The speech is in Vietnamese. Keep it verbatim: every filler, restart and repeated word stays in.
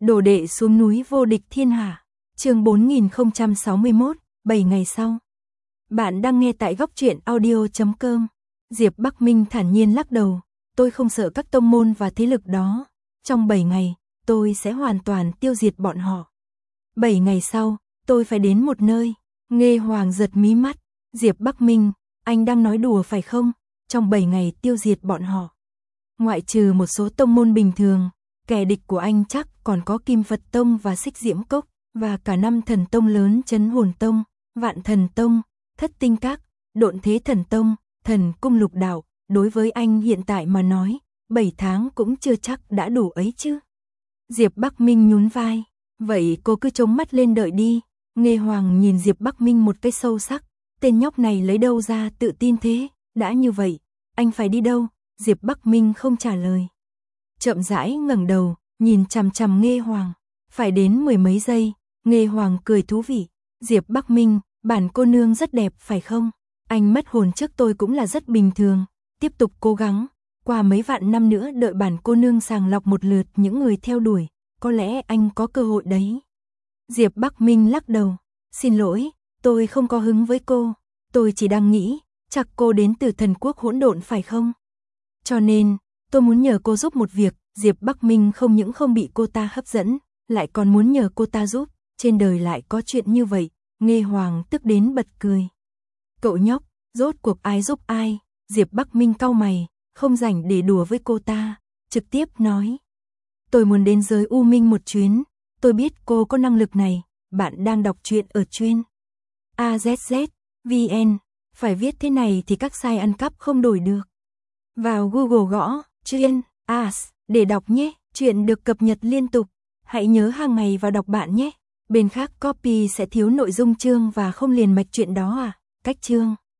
Đồ đệ xuống núi vô địch thiên hạ. Chương bốn nghìn không trăm sáu mươi mốt, bảy ngày sau. Bạn đang nghe tại góc truyện audio chấm com. Diệp Bắc Minh thản nhiên lắc đầu, tôi không sợ các tông môn và thế lực đó. Trong bảy ngày, tôi sẽ hoàn toàn tiêu diệt bọn họ. bảy ngày sau, tôi phải đến một nơi. Nghê Hoàng giật mí mắt. Diệp Bắc Minh, anh đang nói đùa phải không? Trong bảy ngày tiêu diệt bọn họ. Ngoại trừ một số tông môn bình thường, kẻ địch của anh chắc còn có Kim Phật Tông và Xích Diễm Cốc, và cả năm thần tông lớn Trấn Hồn Tông, Vạn Thần Tông, Thất Tinh Các, Độn Thế Thần Tông, Thần Cung Lục Đạo. Đối với anh hiện tại mà nói, bảy tháng cũng chưa chắc đã đủ ấy chứ. Diệp Bắc Minh nhún vai, vậy cô cứ chống mắt lên đợi đi. Nghê Hoàng nhìn Diệp Bắc Minh một cái sâu sắc, tên nhóc này lấy đâu ra tự tin thế, đã như vậy, anh phải đi đâu? Diệp Bắc Minh không trả lời. Chậm rãi ngẩng đầu, nhìn chằm chằm Nghê Hoàng, phải đến mười mấy giây, Nghê Hoàng cười thú vị, Diệp Bắc Minh, bản cô nương rất đẹp phải không? Anh mất hồn trước tôi cũng là rất bình thường, tiếp tục cố gắng, qua mấy vạn năm nữa đợi bản cô nương sàng lọc một lượt những người theo đuổi, có lẽ anh có cơ hội đấy. Diệp Bắc Minh lắc đầu, xin lỗi, tôi không có hứng với cô, tôi chỉ đang nghĩ, chắc cô đến từ thần quốc hỗn độn phải không? Cho nên, tôi muốn nhờ cô giúp một việc. Diệp Bắc Minh không những không bị cô ta hấp dẫn, lại còn muốn nhờ cô ta giúp, trên đời lại có chuyện như vậy. Nghê Hoàng tức đến bật cười. Cậu nhóc, rốt cuộc ai giúp ai? Diệp Bắc Minh cau mày, không rảnh để đùa với cô ta, trực tiếp nói. Tôi muốn đến giới U Minh một chuyến, tôi biết cô có năng lực này, bạn đang đọc truyện ở chuyên a zét zét vê en, phải viết thế này thì các site ăn cắp không đổi được. Vào Google gõ, chuyên as, để đọc nhé, chuyện được cập nhật liên tục, hãy nhớ hàng ngày vào đọc bạn nhé. Bên khác copy sẽ thiếu nội dung chương và không liền mạch chuyện đó à, cách chương.